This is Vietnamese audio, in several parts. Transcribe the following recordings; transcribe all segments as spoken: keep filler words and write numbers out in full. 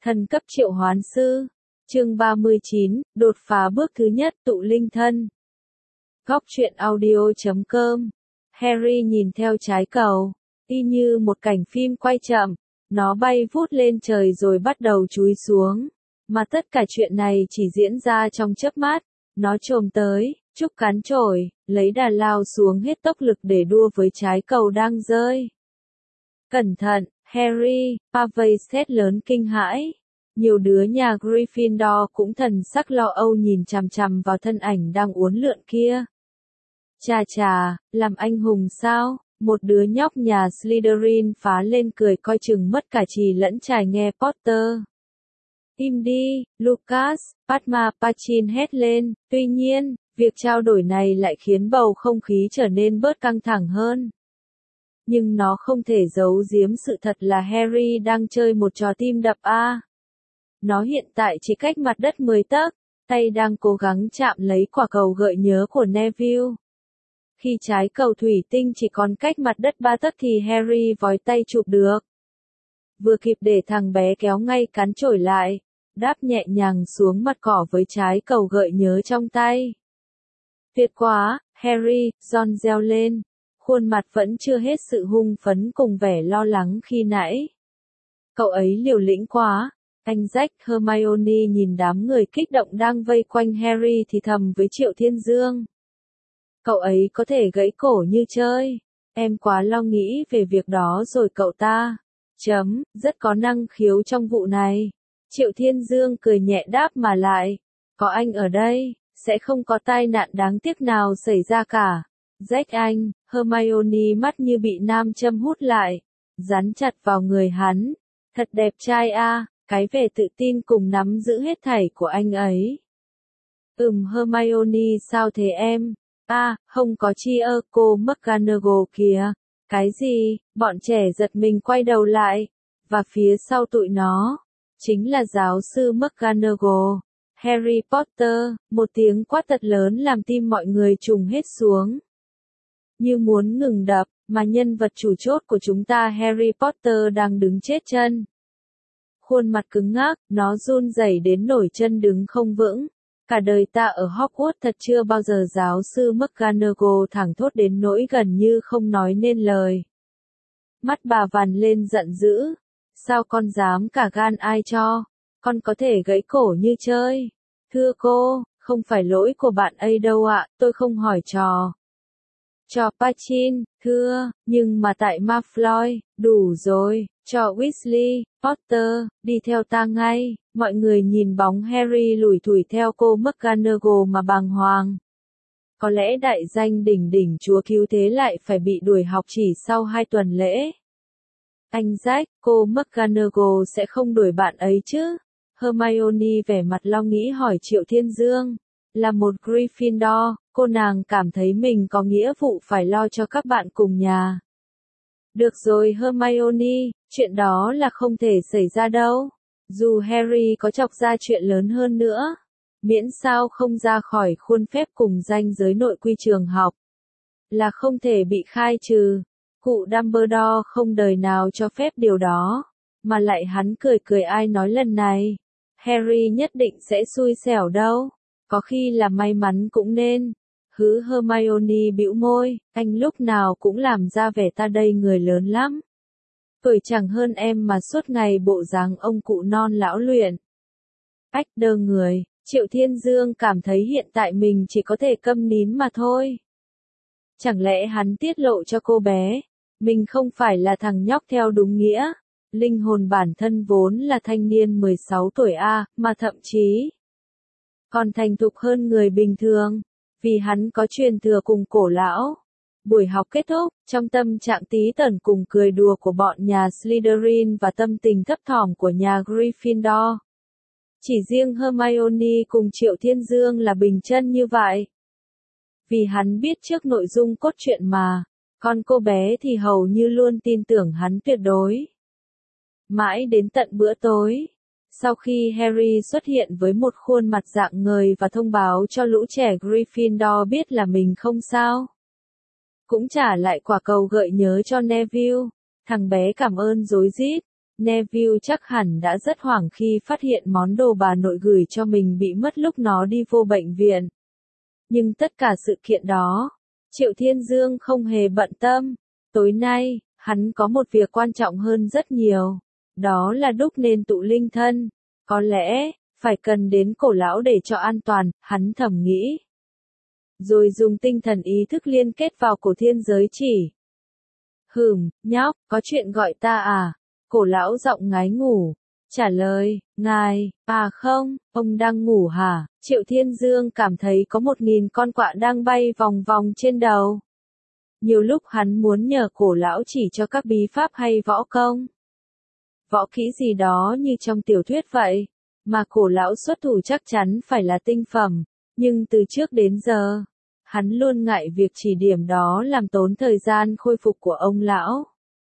Thần cấp triệu hoán sư. Chương ba mươi chín, đột phá bước thứ nhất, tụ linh thân. Góc truyện audio chấm com. Harry nhìn theo trái cầu, y như một cảnh phim quay chậm, nó bay vút lên trời rồi bắt đầu chúi xuống, mà tất cả chuyện này chỉ diễn ra trong chớp mắt. Nó chồm tới, trúc cán chổi, lấy đà lao xuống hết tốc lực để đua với trái cầu đang rơi. Cẩn thận, Harry, Pavey hét lớn kinh hãi. Nhiều đứa nhà Gryffindor cũng thần sắc lo âu nhìn chằm chằm vào thân ảnh đang uốn lượn kia. Chà chà, làm anh hùng sao? Một đứa nhóc nhà Slytherin phá lên cười coi chừng mất cả trì lẫn trài nghe Potter. Im đi, Lucas, Padma Pachin hét lên. Tuy nhiên, việc trao đổi này lại khiến bầu không khí trở nên bớt căng thẳng hơn. Nhưng nó không thể giấu giếm sự thật là Harry đang chơi một trò tim đập a. Nó hiện tại chỉ cách mặt đất mười tấc, tay đang cố gắng chạm lấy quả cầu gợi nhớ của Neville. Khi trái cầu thủy tinh chỉ còn cách mặt đất ba tấc thì Harry vói tay chụp được. Vừa kịp để thằng bé kéo ngay cán chổi lại, đáp nhẹ nhàng xuống mặt cỏ với trái cầu gợi nhớ trong tay. Tuyệt quá, Harry, Ron reo lên, khuôn mặt vẫn chưa hết sự hung phấn cùng vẻ lo lắng khi nãy. Cậu ấy liều lĩnh quá. Anh Jack, Hermione nhìn đám người kích động đang vây quanh Harry thì thầm với Triệu Thiên Dương. Cậu ấy có thể gãy cổ như chơi. Em quá lo nghĩ về việc đó rồi cậu ta. Chấm, rất có năng khiếu trong vụ này. Triệu Thiên Dương cười nhẹ đáp mà lại. Có anh ở đây, sẽ không có tai nạn đáng tiếc nào xảy ra cả. Jack anh, Hermione mắt như bị nam châm hút lại. Dán chặt vào người hắn. Thật đẹp trai a. Cái vẻ tự tin cùng nắm giữ hết thảy của anh ấy. Ừm Hermione sao thế em? A, à, không có chi ơ cô McGonagall kìa. Cái gì? Bọn trẻ giật mình quay đầu lại. Và phía sau tụi nó, chính là giáo sư McGonagall. Harry Potter, một tiếng quát thật lớn làm tim mọi người trùng hết xuống. Như muốn ngừng đập, mà nhân vật chủ chốt của chúng ta Harry Potter đang đứng chết chân. Khuôn mặt cứng ngắc, nó run rẩy đến nổi chân đứng không vững. Cả đời ta ở Hogwarts thật chưa bao giờ giáo sư McGonagall thẳng thốt đến nỗi gần như không nói nên lời. Mắt bà vằn lên giận dữ. Sao con dám cả gan ai cho? Con có thể gãy cổ như chơi. Thưa cô, không phải lỗi của bạn ấy đâu ạ, tôi không hỏi trò. Cho Pachin, thưa, nhưng mà tại Malfoy, đủ rồi, cho Weasley, Potter, đi theo ta ngay. Mọi người nhìn bóng Harry lủi thủi theo cô McGonagall mà bàng hoàng. Có lẽ đại danh đỉnh đỉnh chúa cứu thế lại phải bị đuổi học chỉ sau hai tuần lễ. Anh Jack, cô McGonagall sẽ không đuổi bạn ấy chứ? Hermione vẻ mặt lo nghĩ hỏi Triệu Thiên Dương. Là một Gryffindor, cô nàng cảm thấy mình có nghĩa vụ phải lo cho các bạn cùng nhà. Được rồi Hermione, chuyện đó là không thể xảy ra đâu. Dù Harry có chọc ra chuyện lớn hơn nữa, miễn sao không ra khỏi khuôn phép cùng ranh giới nội quy trường học, là không thể bị khai trừ. Cụ Dumbledore không đời nào cho phép điều đó, mà lại hắn cười cười ai nói lần này. Harry nhất định sẽ xui xẻo đâu, có khi là may mắn cũng nên. Hứ Hermione bĩu môi, anh lúc nào cũng làm ra vẻ ta đây người lớn lắm. Tuổi chẳng hơn em mà suốt ngày bộ dáng ông cụ non lão luyện. Ách đơ người, Triệu Thiên Dương cảm thấy hiện tại mình chỉ có thể câm nín mà thôi. Chẳng lẽ hắn tiết lộ cho cô bé, mình không phải là thằng nhóc theo đúng nghĩa. Linh hồn bản thân vốn là thanh niên mười sáu tuổi A, mà thậm chí còn thành thục hơn người bình thường. Vì hắn có truyền thừa cùng cổ lão. Buổi học kết thúc, trong tâm trạng tí tởn cùng cười đùa của bọn nhà Slytherin và tâm tình thấp thỏm của nhà Gryffindor. Chỉ riêng Hermione cùng Triệu Thiên Dương là bình chân như vậy. Vì hắn biết trước nội dung cốt truyện mà, còn cô bé thì hầu như luôn tin tưởng hắn tuyệt đối. Mãi đến tận bữa tối, sau khi Harry xuất hiện với một khuôn mặt rạng ngời và thông báo cho lũ trẻ Gryffindor biết là mình không sao, cũng trả lại quả cầu gợi nhớ cho Neville, thằng bé cảm ơn rối rít, Neville chắc hẳn đã rất hoảng khi phát hiện món đồ bà nội gửi cho mình bị mất lúc nó đi vô bệnh viện. Nhưng tất cả sự kiện đó, Triệu Thiên Dương không hề bận tâm. Tối nay, hắn có một việc quan trọng hơn rất nhiều. Đó là đúc nên tụ linh thân. Có lẽ, phải cần đến cổ lão để cho an toàn, hắn thầm nghĩ. Rồi dùng tinh thần ý thức liên kết vào cổ thiên giới chỉ. Hừm, nhóc, có chuyện gọi ta à? Cổ lão giọng ngái ngủ. Trả lời, ngài, à không, ông đang ngủ hả? Triệu Thiên Dương cảm thấy có một nghìn con quạ đang bay vòng vòng trên đầu. Nhiều lúc hắn muốn nhờ cổ lão chỉ cho các bí pháp hay võ công. Võ kỹ gì đó như trong tiểu thuyết vậy, mà cổ lão xuất thủ chắc chắn phải là tinh phẩm, nhưng từ trước đến giờ, hắn luôn ngại việc chỉ điểm đó làm tốn thời gian khôi phục của ông lão.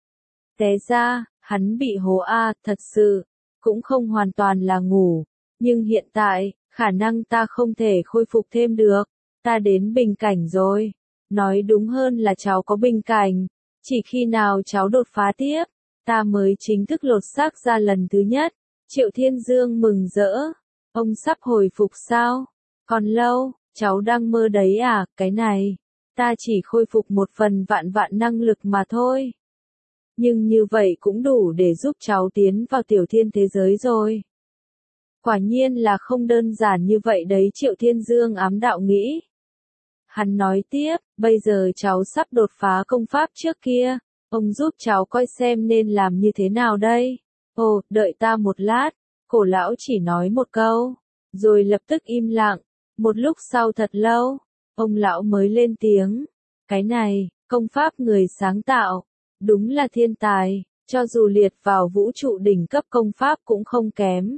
Té ra, hắn bị hố a, thật sự, cũng không hoàn toàn là ngủ, nhưng hiện tại, khả năng ta không thể khôi phục thêm được, ta đến bình cảnh rồi. Nói đúng hơn là cháu có bình cảnh, chỉ khi nào cháu đột phá tiếp, ta mới chính thức lột xác ra lần thứ nhất. Triệu Thiên Dương mừng rỡ, ông sắp hồi phục sao? Còn lâu, cháu đang mơ đấy à? Cái này, ta chỉ khôi phục một phần vạn vạn năng lực mà thôi. Nhưng như vậy cũng đủ để giúp cháu tiến vào tiểu thiên thế giới rồi. Quả nhiên là không đơn giản như vậy đấy, Triệu Thiên Dương ám đạo nghĩ. Hắn nói tiếp, bây giờ cháu sắp đột phá công pháp trước kia, ông giúp cháu coi xem nên làm như thế nào đây. Ồ, đợi ta một lát, cổ lão chỉ nói một câu, rồi lập tức im lặng. Một lúc sau thật lâu, ông lão mới lên tiếng. Cái này, công pháp người sáng tạo, đúng là thiên tài, cho dù liệt vào vũ trụ đỉnh cấp công pháp cũng không kém.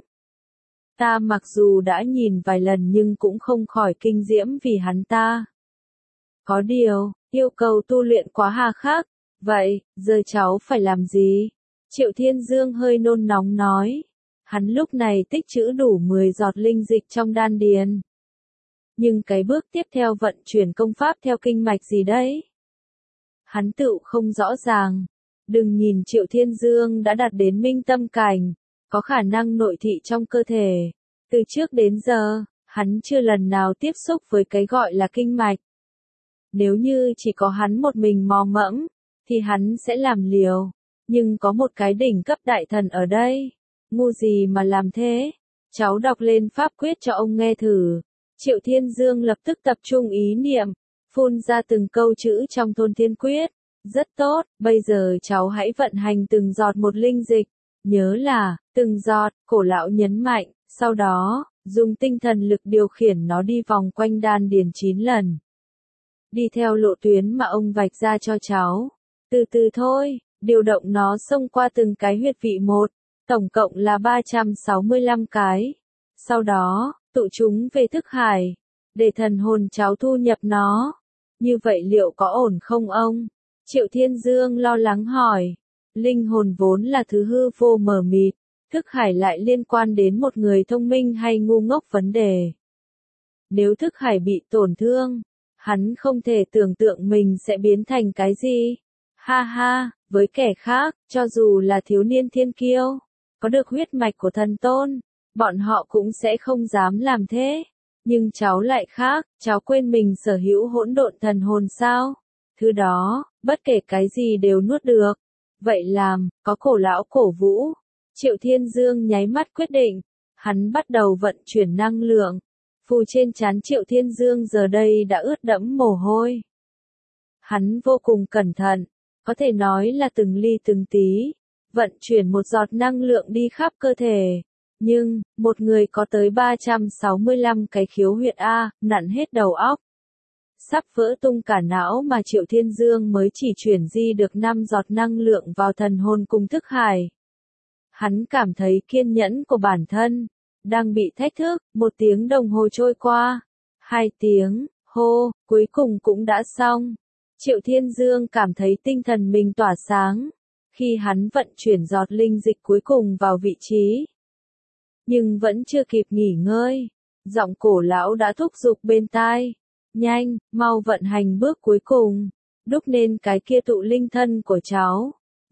Ta mặc dù đã nhìn vài lần nhưng cũng không khỏi kinh diễm vì hắn ta. Có điều, yêu cầu tu luyện quá hà khắc. Vậy, giờ cháu phải làm gì? Triệu Thiên Dương hơi nôn nóng nói. Hắn lúc này tích trữ đủ mười giọt linh dịch trong đan điền. Nhưng cái bước tiếp theo vận chuyển công pháp theo kinh mạch gì đấy? Hắn tự không rõ ràng. Đừng nhìn Triệu Thiên Dương đã đạt đến minh tâm cảnh, có khả năng nội thị trong cơ thể. Từ trước đến giờ, hắn chưa lần nào tiếp xúc với cái gọi là kinh mạch. Nếu như chỉ có hắn một mình mò mẫm, thì hắn sẽ làm liều. Nhưng có một cái đỉnh cấp đại thần ở đây. Ngu gì mà làm thế? Cháu đọc lên pháp quyết cho ông nghe thử. Triệu Thiên Dương lập tức tập trung ý niệm, phun ra từng câu chữ trong thôn thiên quyết. Rất tốt, bây giờ cháu hãy vận hành từng giọt một linh dịch. Nhớ là, từng giọt, cổ lão nhấn mạnh, sau đó, dùng tinh thần lực điều khiển nó đi vòng quanh đan điền chín lần. Đi theo lộ tuyến mà ông vạch ra cho cháu. Từ từ thôi, điều động nó xông qua từng cái huyệt vị một, tổng cộng là ba trăm sáu mươi lăm cái. Sau đó, tụ chúng về thức hải, để thần hồn cháu thu nhập nó. Như vậy liệu có ổn không ông? Triệu Thiên Dương lo lắng hỏi. Linh hồn vốn là thứ hư vô mờ mịt, thức hải lại liên quan đến một người thông minh hay ngu ngốc vấn đề. Nếu thức hải bị tổn thương, hắn không thể tưởng tượng mình sẽ biến thành cái gì. Ha ha, với kẻ khác, cho dù là thiếu niên thiên kiêu, có được huyết mạch của thần tôn, bọn họ cũng sẽ không dám làm thế. Nhưng cháu lại khác, cháu quên mình sở hữu hỗn độn thần hồn sao? Thứ đó, bất kể cái gì đều nuốt được. Vậy làm, có cổ lão cổ vũ. Triệu Thiên Dương nháy mắt quyết định. Hắn bắt đầu vận chuyển năng lượng. Phù trên trán Triệu Thiên Dương giờ đây đã ướt đẫm mồ hôi. Hắn vô cùng cẩn thận, có thể nói là từng ly từng tí, vận chuyển một giọt năng lượng đi khắp cơ thể. Nhưng, một người có tới ba trăm sáu mươi lăm cái khiếu huyệt A, nặn hết đầu óc. Sắp vỡ tung cả não mà Triệu Thiên Dương mới chỉ chuyển di được năm giọt năng lượng vào thần hồn cùng thức hải. Hắn cảm thấy kiên nhẫn của bản thân đang bị thách thức. Một tiếng đồng hồ trôi qua, hai tiếng, hô, cuối cùng cũng đã xong. Triệu Thiên Dương cảm thấy tinh thần mình tỏa sáng khi hắn vận chuyển giọt linh dịch cuối cùng vào vị trí. Nhưng vẫn chưa kịp nghỉ ngơi, giọng cổ lão đã thúc giục bên tai. Nhanh, mau vận hành bước cuối cùng, đúc nên cái kia tụ linh thân của cháu. Rắc,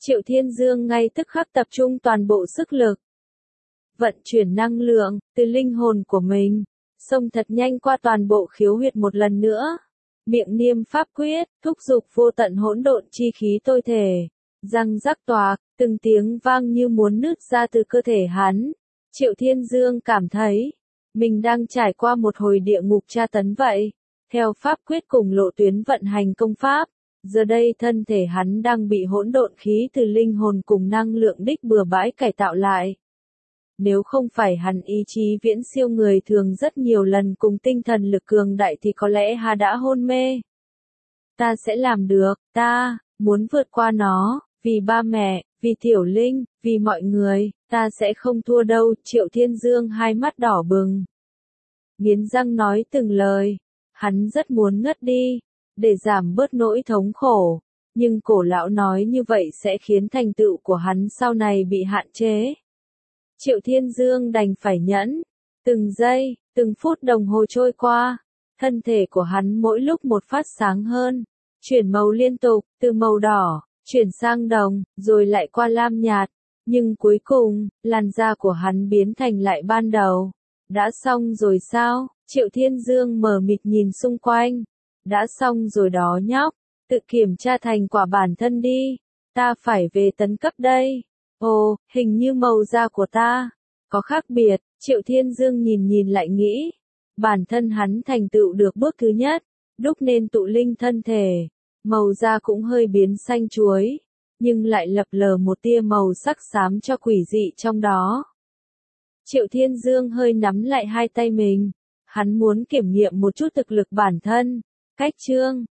Triệu Thiên Dương ngay tức khắc tập trung toàn bộ sức lực. Vận chuyển năng lượng, từ linh hồn của mình, xông thật nhanh qua toàn bộ khiếu huyệt một lần nữa. Miệng niêm pháp quyết, thúc giục vô tận hỗn độn chi khí tôi thể. Răng rắc toạc, từng tiếng vang như muốn nứt ra từ cơ thể hắn. Triệu Thiên Dương cảm thấy, mình đang trải qua một hồi địa ngục tra tấn vậy. Theo pháp quyết cùng lộ tuyến vận hành công pháp, giờ đây thân thể hắn đang bị hỗn độn khí từ linh hồn cùng năng lượng đích bừa bãi cải tạo lại. Nếu không phải hắn ý chí viễn siêu người thường rất nhiều lần cùng tinh thần lực cường đại thì có lẽ hắn đã hôn mê. Ta sẽ làm được, ta muốn vượt qua nó, vì ba mẹ, vì Tiểu Linh, vì mọi người, ta sẽ không thua đâu. Triệu Thiên Dương hai mắt đỏ bừng, nghiến răng nói từng lời. Hắn rất muốn ngất đi, để giảm bớt nỗi thống khổ, nhưng cổ lão nói như vậy sẽ khiến thành tựu của hắn sau này bị hạn chế. Triệu Thiên Dương đành phải nhẫn. Từng giây, từng phút đồng hồ trôi qua, thân thể của hắn mỗi lúc một phát sáng hơn, chuyển màu liên tục, từ màu đỏ, chuyển sang đồng, rồi lại qua lam nhạt, nhưng cuối cùng, làn da của hắn biến thành lại ban đầu. Đã xong rồi sao? Triệu Thiên Dương mờ mịt nhìn xung quanh. Đã xong rồi đó nhóc, tự kiểm tra thành quả bản thân đi, ta phải về tấn cấp đây. Ồ, hình như màu da của ta có khác biệt. Triệu Thiên Dương nhìn nhìn lại nghĩ, bản thân hắn thành tựu được bước thứ nhất, đúc nên tụ linh thân thể, màu da cũng hơi biến xanh chuối, nhưng lại lập lờ một tia màu sắc xám cho quỷ dị trong đó. Triệu Thiên Dương hơi nắm lại hai tay mình, hắn muốn kiểm nghiệm một chút thực lực bản thân. Cách chương